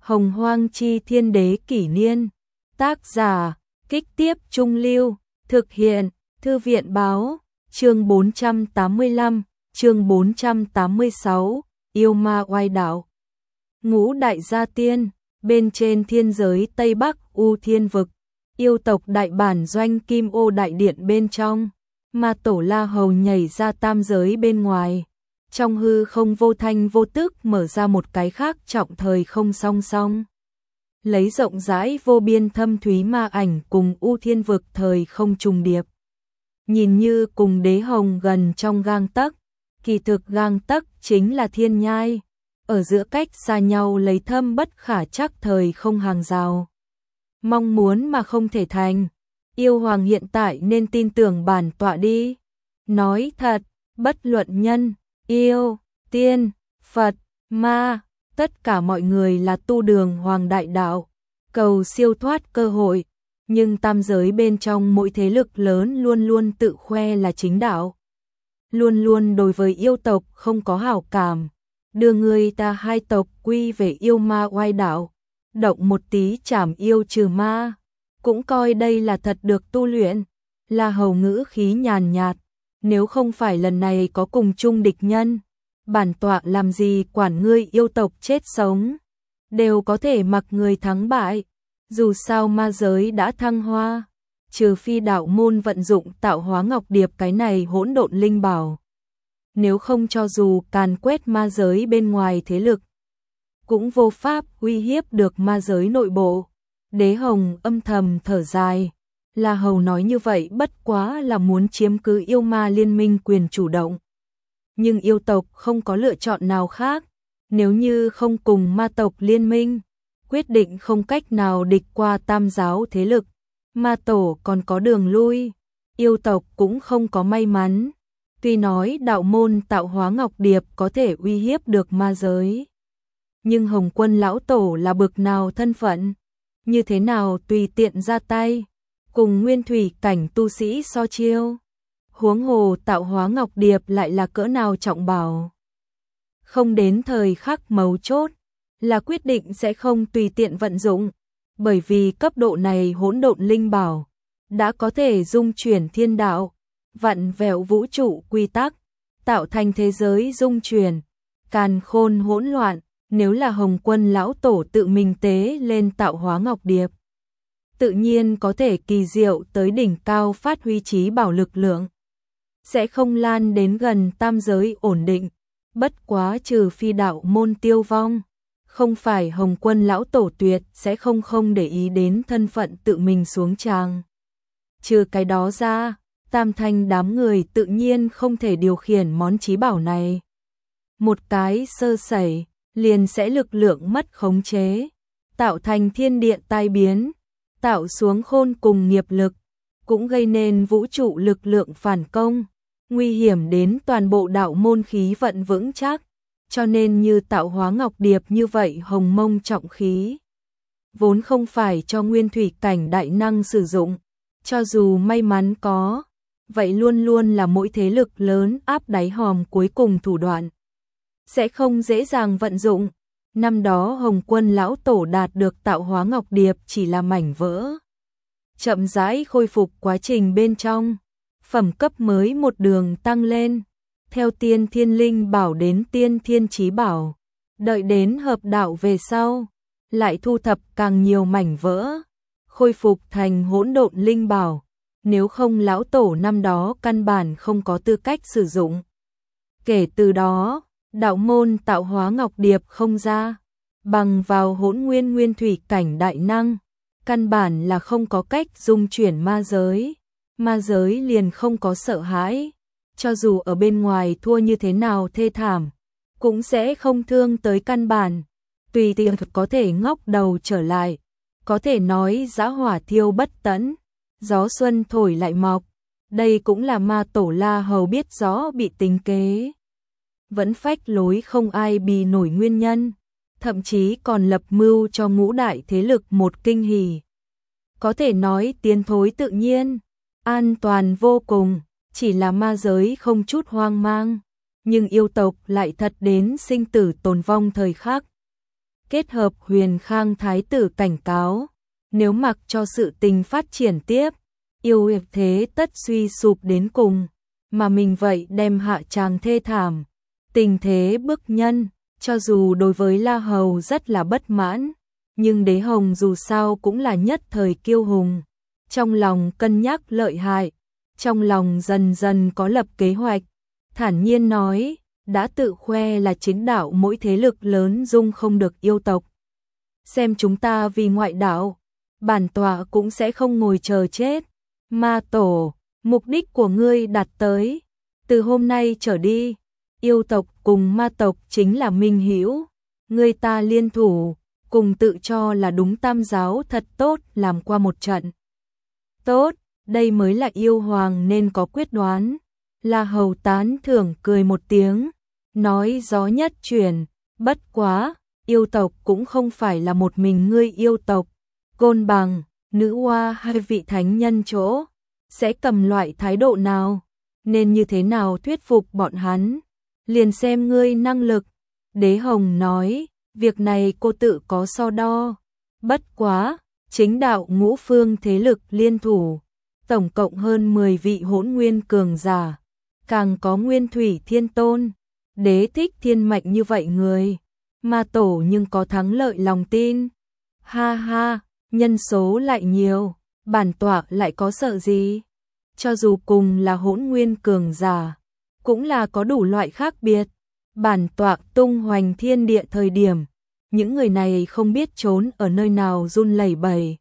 Hồng Hoang Chi Thiên Đế Kỷ Niên. Tác giả, Kích Tiếp Trung Lưu. Thực hiện, Thư viện Báo. Chương 485, chương 486, Yêu Ma Oai Đạo. Ngũ Đại Gia Tiên. Bên trên thiên giới Tây Bắc U Thiên Vực, yêu tộc đại bản doanh Kim Ô Đại Điện bên trong, ma tổ La Hầu nhảy ra tam giới bên ngoài. Trong hư không vô thanh vô tức mở ra một cái khác trọng thời không song song. Lấy rộng rãi vô biên thâm thúy ma ảnh cùng U Thiên Vực thời không trùng điệp. Nhìn như cùng đế hồng gần trong gang tấc, kỳ thực gang tấc chính là thiên nhai. Ở giữa cách xa nhau lấy thâm bất khả trắc thời không hàng rào. Mong muốn mà không thể thành. Yêu hoàng hiện tại nên tin tưởng bản tọa đi. Nói thật, bất luận nhân, yêu, tiên, Phật, ma, tất cả mọi người là tu đường hoàng đại đạo, cầu siêu thoát cơ hội. Nhưng tam giới bên trong mỗi thế lực lớn luôn luôn tự khoe là chính đạo. Luôn luôn đối với yêu tộc không có hảo cảm. Đưa người ta hai tộc quy về yêu ma oai đạo, động một tí chảm yêu trừ ma, cũng coi đây là thật được tu luyện. La Hầu ngữ khí nhàn nhạt, nếu không phải lần này có cùng chung địch nhân, bản tọa làm gì quản ngươi yêu tộc chết sống, đều có thể mặc người thắng bại. Dù sao ma giới đã thăng hoa, trừ phi đạo môn vận dụng tạo hóa ngọc điệp cái này hỗn độn linh bảo. Nếu không cho dù càn quét ma giới bên ngoài thế lực, cũng vô pháp uy hiếp được ma giới nội bộ. Đế Hồng âm thầm thở dài. La Hầu nói như vậy bất quá là muốn chiếm cứ yêu ma liên minh quyền chủ động. Nhưng yêu tộc không có lựa chọn nào khác. Nếu như không cùng ma tộc liên minh, quyết định không cách nào địch qua tam giáo thế lực, ma tổ còn có đường lui. Yêu tộc cũng không có may mắn. Tuy nói đạo môn tạo hóa ngọc điệp có thể uy hiếp được ma giới, nhưng Hồng Quân lão tổ là bực nào thân phận, như thế nào tùy tiện ra tay, cùng nguyên thủy cảnh tu sĩ so chiêu. Huống hồ tạo hóa ngọc điệp lại là cỡ nào trọng bảo. Không đến thời khắc mấu chốt, là quyết định sẽ không tùy tiện vận dụng, bởi vì cấp độ này hỗn độn linh bảo đã có thể dung chuyển thiên đạo, vặn vẹo vũ trụ quy tắc, tạo thành thế giới dung chuyển, càn khôn hỗn loạn. Nếu là Hồng Quân lão tổ tự mình tế lên tạo hóa ngọc điệp, tự nhiên có thể kỳ diệu tới đỉnh cao phát huy trí bảo lực lượng, sẽ không lan đến gần tam giới ổn định. Bất quá trừ phi đạo môn tiêu vong, không phải Hồng Quân lão tổ tuyệt sẽ không để ý đến thân phận tự mình xuống tràng. Trừ cái đó ra, tam thanh đám người tự nhiên không thể điều khiển món trí bảo này. Một cái sơ sẩy, liền sẽ lực lượng mất khống chế, tạo thành thiên địa tai biến, tạo xuống khôn cùng nghiệp lực, cũng gây nên vũ trụ lực lượng phản công, nguy hiểm đến toàn bộ đạo môn khí vận vững chắc. Cho nên như tạo hóa ngọc điệp như vậy hồng mông trọng khí, vốn không phải cho nguyên thủy cảnh đại năng sử dụng, cho dù may mắn có, vậy luôn luôn là mỗi thế lực lớn áp đáy hòm cuối cùng thủ đoạn, sẽ không dễ dàng vận dụng. Năm đó Hồng Quân lão tổ đạt được tạo hóa ngọc điệp chỉ là mảnh vỡ, chậm rãi khôi phục quá trình bên trong, phẩm cấp mới một đường tăng lên, theo tiên thiên linh bảo đến tiên thiên chí bảo, đợi đến hợp đạo về sau, lại thu thập càng nhiều mảnh vỡ, khôi phục thành hỗn độn linh bảo. Nếu không lão tổ năm đó căn bản không có tư cách sử dụng. Kể từ đó, đạo môn tạo hóa ngọc điệp không ra, bằng vào hỗn nguyên nguyên thủy cảnh đại năng, căn bản là không có cách dung chuyển ma giới. Ma giới liền không có sợ hãi, cho dù ở bên ngoài thua như thế nào thê thảm, cũng sẽ không thương tới căn bản. Tùy tiện có thể ngóc đầu trở lại, có thể nói dã hỏa thiêu bất tận, gió xuân thổi lại mọc. Đây cũng là ma tổ La Hầu biết rõ bị tính kế, vẫn phách lối không ai bì nổi nguyên nhân, thậm chí còn lập mưu cho ngũ đại thế lực một kinh hỉ. Có thể nói tiến thối tự nhiên, an toàn vô cùng, chỉ là ma giới không chút hoang mang, nhưng yêu tộc lại thật đến sinh tử tồn vong thời khắc. Kết hợp Huyền Khang Thái tử cảnh cáo, nếu mặc cho sự tình phát triển tiếp, yêu hiệp thế tất suy sụp đến cùng, mà mình vậy đem hạ tràng thê thảm. Tình thế bức nhân, cho dù đối với La Hầu rất là bất mãn, nhưng Đế Hồng dù sao cũng là nhất thời kiêu hùng. Trong lòng cân nhắc lợi hại, trong lòng dần dần có lập kế hoạch, thản nhiên nói, đã tự khoe là chính đạo mỗi thế lực lớn dung không được yêu tộc. Xem chúng ta vì ngoại đạo, bản tọa cũng sẽ không ngồi chờ chết. Ma tổ, mục đích của ngươi đạt tới, từ hôm nay trở đi, yêu tộc cùng ma tộc chính là minh hữu, ngươi ta liên thủ, cùng tự cho là đúng tam giáo thật tốt làm qua một trận. Tốt, đây mới là yêu hoàng nên có quyết đoán. La Hầu tán thưởng cười một tiếng, nói gió nhất chuyển, bất quá, yêu tộc cũng không phải là một mình ngươi yêu tộc. Côn Bằng, nữ hoa hay vị thánh nhân chỗ, sẽ cầm loại thái độ nào, nên như thế nào thuyết phục bọn hắn, liền xem ngươi năng lực. Đế Hồng nói, việc này cô tự có so đo, bất quá, chính đạo ngũ phương thế lực liên thủ, tổng cộng hơn 10 vị hỗn nguyên cường giả, càng có Nguyên Thủy Thiên Tôn, đế thích thiên mệnh như vậy người, ma tổ nhưng có thắng lợi lòng tin. Ha ha, nhân số lại nhiều, bản tọa lại có sợ gì? Cho dù cùng là hỗn nguyên cường giả, cũng là có đủ loại khác biệt. Bản tọa tung hoành thiên địa thời điểm, những người này không biết trốn ở nơi nào run lẩy bẩy.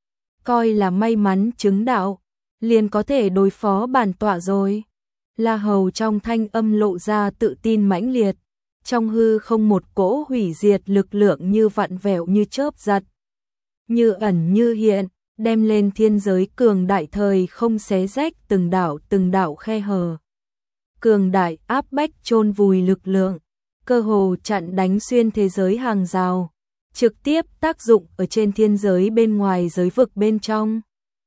Coi là may mắn chứng đạo, liền có thể đối phó bản tọa rồi. La Hầu trong thanh âm lộ ra tự tin mãnh liệt, trong hư không một cỗ hủy diệt lực lượng như vặn vẹo như chớp giật, như ẩn như hiện, đem lên thiên giới cường đại thời không xé rách từng đạo khe hở. Cường đại áp bách chôn vùi lực lượng, cơ hồ chặn đánh xuyên thế giới hàng rào, trực tiếp tác dụng ở trên thiên giới bên ngoài giới vực bên trong.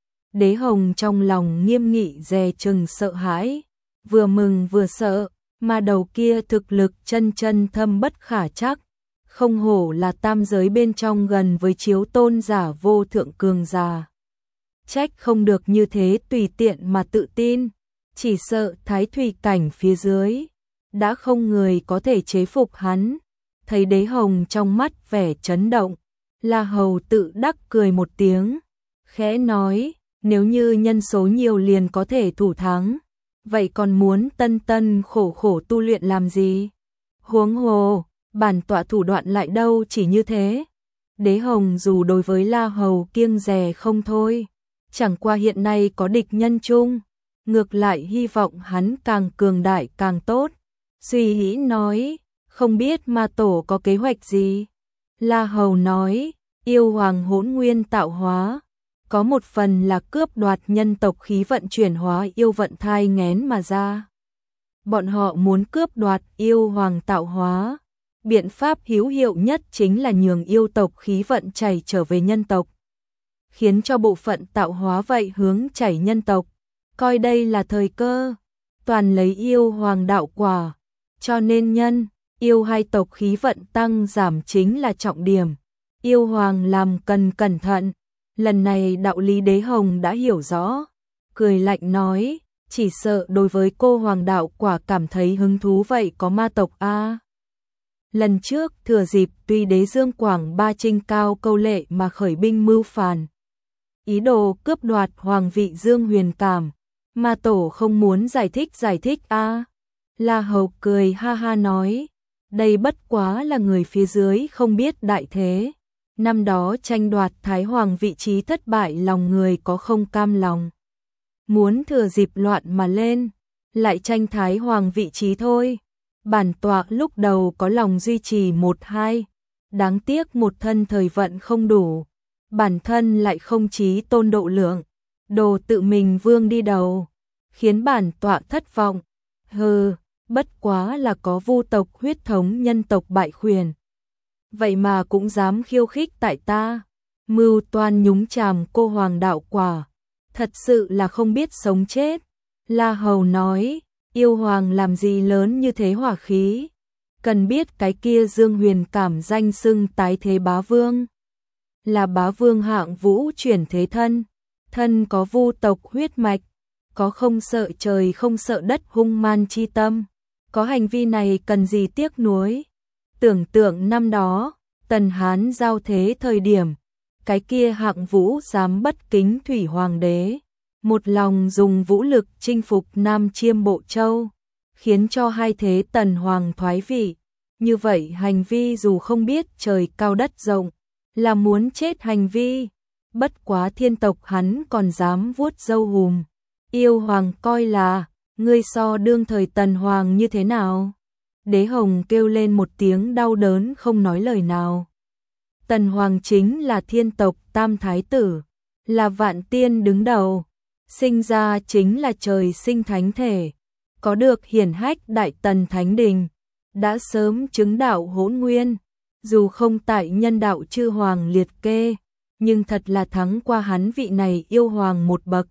Đế Hồng trong lòng nghiêm nghị dè chừng sợ hãi, vừa mừng vừa sợ, mà đầu kia thực lực chân thâm bất khả chắc, không hổ là tam giới bên trong gần với chiếu tôn giả vô thượng cường giả. Trách không được như thế tùy tiện mà tự tin, chỉ sợ thái thủy cảnh phía dưới, đã không người có thể chế phục hắn. Thấy Đế Hồng trong mắt vẻ chấn động, La Hầu tự đắc cười một tiếng, khẽ nói, nếu như nhân số nhiều liền có thể thủ thắng, vậy còn muốn tân khổ tu luyện làm gì? Huống hồ, bản tọa thủ đoạn lại đâu chỉ như thế. Đế Hồng dù đối với La Hầu kiêng dè không thôi, chẳng qua hiện nay có địch nhân chung, ngược lại hy vọng hắn càng cường đại càng tốt. Suy nghĩ nói, không biết ma tổ có kế hoạch gì? La Hầu nói, yêu hoàng hỗn nguyên tạo hóa, có một phần là cướp đoạt nhân tộc khí vận chuyển hóa yêu vận thai nghén mà ra. Bọn họ muốn cướp đoạt yêu hoàng tạo hóa, biện pháp hữu hiệu nhất chính là nhường yêu tộc khí vận chảy trở về nhân tộc, khiến cho bộ phận tạo hóa vậy hướng chảy nhân tộc, coi đây là thời cơ, toàn lấy yêu hoàng đạo quả, cho nên nhân, yêu hai tộc khí vận tăng giảm chính là trọng điểm. Yêu hoàng làm cần cẩn thận, lần này đạo lý Đế Hồng đã hiểu rõ, cười lạnh nói, chỉ sợ đối với cô hoàng đạo quả cảm thấy hứng thú vậy có ma tộc a. Lần trước thừa dịp tuy Đế Dương Quảng Ba Trinh cao câu lệ mà khởi binh mưu phản, ý đồ cướp đoạt hoàng vị Dương Huyền Cảm, ma tổ không muốn giải thích a. La Hầu cười ha ha nói, đây bất quá là người phía dưới không biết đại thế. Năm đó tranh đoạt Thái Hoàng vị trí thất bại lòng người có không cam lòng. Muốn thừa dịp loạn mà lên, lại tranh Thái Hoàng vị trí thôi. Bản tọa lúc đầu có lòng duy trì 1-2, đáng tiếc một thân thời vận không đủ. Bản thân lại không chí tôn độ lượng, đồ tự mình vương đi đầu, khiến bản tọa thất vọng. Hừ, bất quá là có vu tộc huyết thống nhân tộc bại khuyển. Vậy mà cũng dám khiêu khích tại ta, mưu toan nhúng chàm cô hoàng đạo quả, thật sự là không biết sống chết. La Hầu nói, yêu hoàng làm gì lớn như thế hỏa khí, Cần biết cái kia Dương Huyền cảm danh xưng tái thế bá vương, là bá vương hạng vũ chuyển thế thân, thân có vu tộc huyết mạch, có không sợ trời không sợ đất hung man chi tâm, có hành vi này cần gì tiếc nuối. Tưởng tượng năm đó, Tần Hán giao thế thời điểm, cái kia hạng vũ dám bất kính thủy hoàng đế, một lòng dùng vũ lực chinh phục Nam Chiêm Bộ Châu, khiến cho hai thế Tần Hoàng thoái vị. Như vậy hành vi dù không biết trời cao đất rộng, là muốn chết hành vi. Bất quá thiên tộc hắn còn dám vuốt râu hùm. Yêu hoàng coi là, ngươi so đương thời Tần Hoàng như thế nào? Đế Hồng kêu lên một tiếng đau đớn không nói lời nào. Tần Hoàng chính là thiên tộc tam thái tử, là vạn tiên đứng đầu, sinh ra chính là trời sinh thánh thể, có được hiển hách đại tần thánh đình, đã sớm chứng đạo hỗn nguyên, dù không tại nhân đạo chư hoàng liệt kê, nhưng thật là thắng qua hắn vị này yêu hoàng một bậc.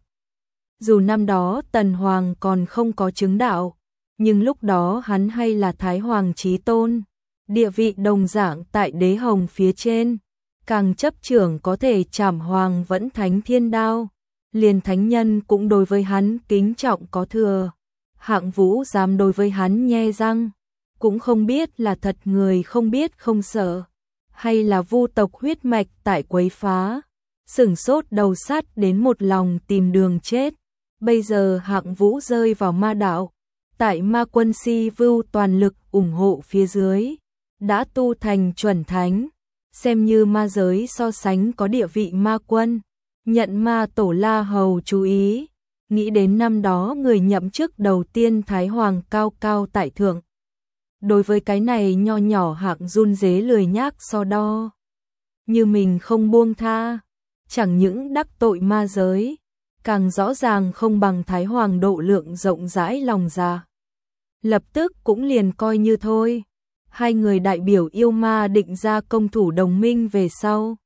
Dù năm đó Tần Hoàng còn không có chứng đạo, nhưng lúc đó hắn hay là Thái Hoàng chí tôn, địa vị đồng dạng tại Đế Hồng phía trên, càng chấp trưởng có thể trảm hoàng vẫn thánh thiên đao, liền thánh nhân cũng đối với hắn kính trọng có thừa. Hạng Vũ dám đối với hắn nhe răng, cũng không biết là thật người không biết không sợ, hay là vu tộc huyết mạch tại quấy phá, sửng sốt đầu sắt đến một lòng tìm đường chết. Bây giờ Hạng Vũ rơi vào ma đạo, tại ma quân Si Vưu toàn lực ủng hộ phía dưới, đã tu thành chuẩn thánh, xem như ma giới so sánh có địa vị ma quân, nhận ma tổ La Hầu chú ý, nghĩ đến năm đó người nhậm chức đầu tiên Thái Hoàng cao cao tại thượng. Đối với cái này nho nhỏ Hạng run rế lười nhác so đo, như mình không buông tha, chẳng những đắc tội ma giới, càng rõ ràng không bằng Thái Hoàng độ lượng rộng rãi lòng dạ. Lập tức cũng liền coi như thôi, hai người đại biểu yêu ma định ra công thủ đồng minh về sau.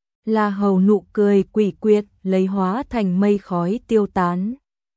La Hầu nụ cười quỷ quyệt lấy hóa thành mây khói tiêu tán.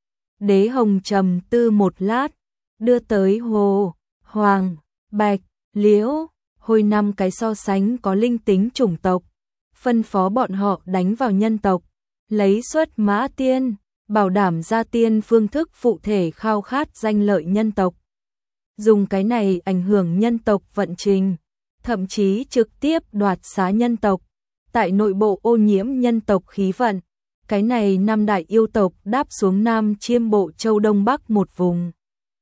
Đế Hồng trầm tư một lát, đưa tới Hồ, Hoàng, Bạch, Liễu, Hồi năm cái so sánh có linh tính chủng tộc, phân phó bọn họ đánh vào nhân tộc, lấy xuất mã tiên, bảo đảm gia tiên phương thức phụ thể khao khát danh lợi nhân tộc. Dùng cái này ảnh hưởng nhân tộc vận trình, thậm chí trực tiếp đoạt xá nhân tộc, tại nội bộ ô nhiễm nhân tộc khí vận. Cái này năm đại yêu tộc đáp xuống Nam Chiêm Bộ Châu Đông Bắc một vùng.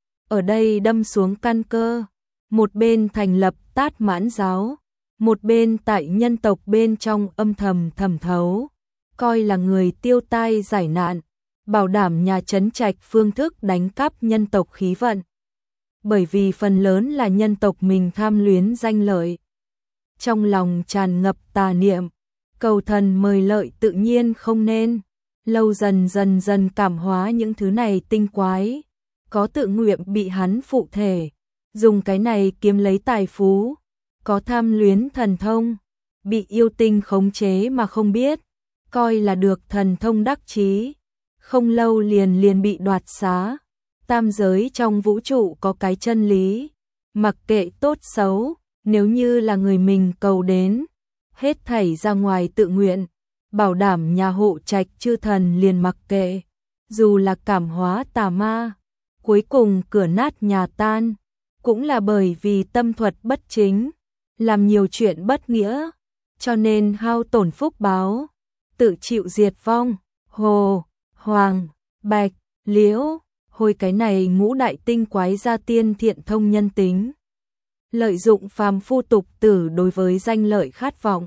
Ở đây đâm xuống căn cơ, một bên thành lập Tát Mãn giáo, một bên tại nhân tộc bên trong âm thầm thẩm thấu, coi là người tiêu tai giải nạn, bảo đảm nhà trấn trạch phương thức đánh cắp nhân tộc khí vận. Bởi vì phần lớn là nhân tộc mình tham luyến danh lợi, trong lòng tràn ngập tà niệm, cầu thần mời lợi tự nhiên không nên, lâu dần cảm hóa những thứ này tinh quái, có tự nguyện bị hắn phụ thể, dùng cái này kiếm lấy tài phú, có tham luyến thần thông, bị yêu tinh khống chế mà không biết, coi là được thần thông đắc chí, không lâu liền bị đoạt xá. Tam giới trong vũ trụ có cái chân lý, mặc kệ tốt xấu, nếu như là người mình cầu đến, hết thảy ra ngoài tự nguyện, bảo đảm nhà hộ trạch chư thần liền mặc kệ, dù là cảm hóa tà ma, cuối cùng cửa nát nhà tan, cũng là bởi vì tâm thuật bất chính, làm nhiều chuyện bất nghĩa, cho nên hao tổn phúc báo, tự chịu diệt vong. Hồ, Hoàng, Bạch, Liễu, Hồi cái này ngũ đại tinh quái gia tiên thiện thông nhân tính, lợi dụng phàm phu tục tử đối với danh lợi khát vọng,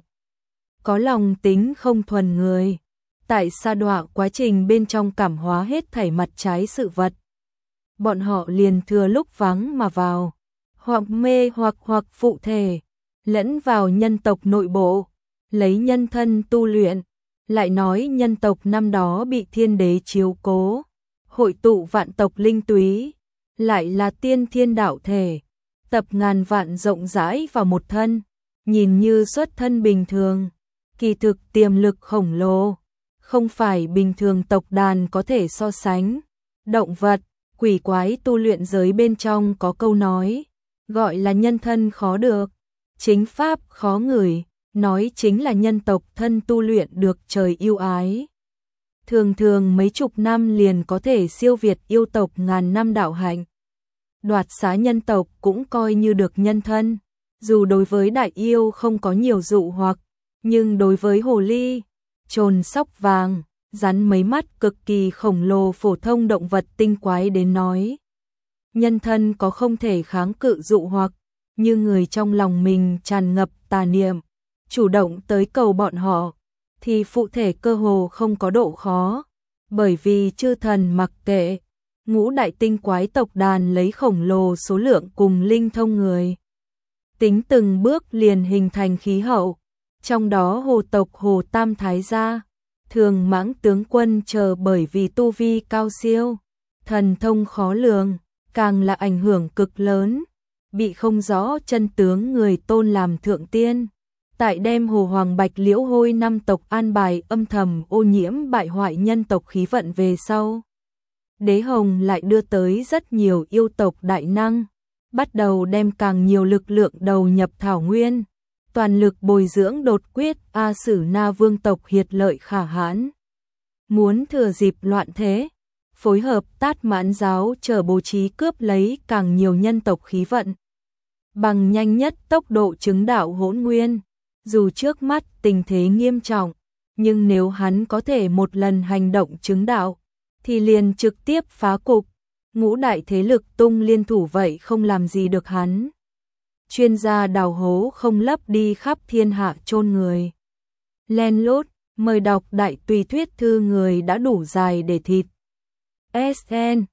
có lòng tính không thuần người, tại sa đọa quá trình bên trong cảm hóa hết thảy mặt trái sự vật. Bọn họ liền thừa lúc vắng mà vào, hoặc mê hoặc phụ thể, lẫn vào nhân tộc nội bộ, lấy nhân thân tu luyện, lại nói nhân tộc năm đó bị thiên đế chiếu cố, hội tụ vạn tộc linh túy, lại là tiên thiên đạo thể, tập ngàn vạn rộng rãi vào một thân, nhìn như xuất thân bình thường, kỳ thực tiềm lực khổng lồ, không phải bình thường tộc đàn có thể so sánh. Động vật, quỷ quái tu luyện giới bên trong có câu nói, gọi là nhân thân khó được, chính pháp khó ngửi, nói chính là nhân tộc thân tu luyện được trời yêu ái. Thường thường mấy chục năm liền có thể siêu việt yêu tộc ngàn năm đạo hạnh. Đoạt xá nhân tộc cũng coi như được nhân thân, dù đối với đại yêu không có nhiều dụ hoặc, nhưng đối với hồ ly, trồn sóc vàng, rắn mấy mắt cực kỳ khổng lồ phổ thông động vật tinh quái đến nói. Nhân thân có không thể kháng cự dụ hoặc, như người trong lòng mình tràn ngập tà niệm, chủ động tới cầu bọn họ, thì phụ thể cơ hồ không có độ khó, bởi vì chư thần mặc kệ, ngũ đại tinh quái tộc đàn lấy khổng lồ số lượng cùng linh thông người. Tính từng bước liền hình thành khí hậu, trong đó hồ tộc Hồ Tam Thái gia, Thường Mãng tướng quân chờ bởi vì tu vi cao siêu, thần thông khó lường, càng là ảnh hưởng cực lớn, bị không rõ chân tướng người tôn làm thượng tiên. Tại đêm Hồ Hoàng Bạch Liễu Hôi năm tộc an bài âm thầm ô nhiễm bại hoại nhân tộc khí vận về sau. Đế Hồng lại đưa tới rất nhiều yêu tộc đại năng, bắt đầu đem càng nhiều lực lượng đầu nhập thảo nguyên, toàn lực bồi dưỡng đột quyết A Sử Na vương tộc hiệt lợi khả hãn. Muốn thừa dịp loạn thế, phối hợp Tát Mãn giáo chờ bố trí cướp lấy càng nhiều nhân tộc khí vận. Bằng nhanh nhất tốc độ chứng đạo hỗn nguyên, dù trước mắt tình thế nghiêm trọng, nhưng nếu hắn có thể một lần hành động chứng đạo, thì liền trực tiếp phá cục, ngũ đại thế lực tung liên thủ vậy không làm gì được hắn. Chuyên gia đào hố không lấp đi khắp thiên hạ chôn người. Len lút, mời đọc đại tùy thuyết thư người đã đủ dài để thịt. SN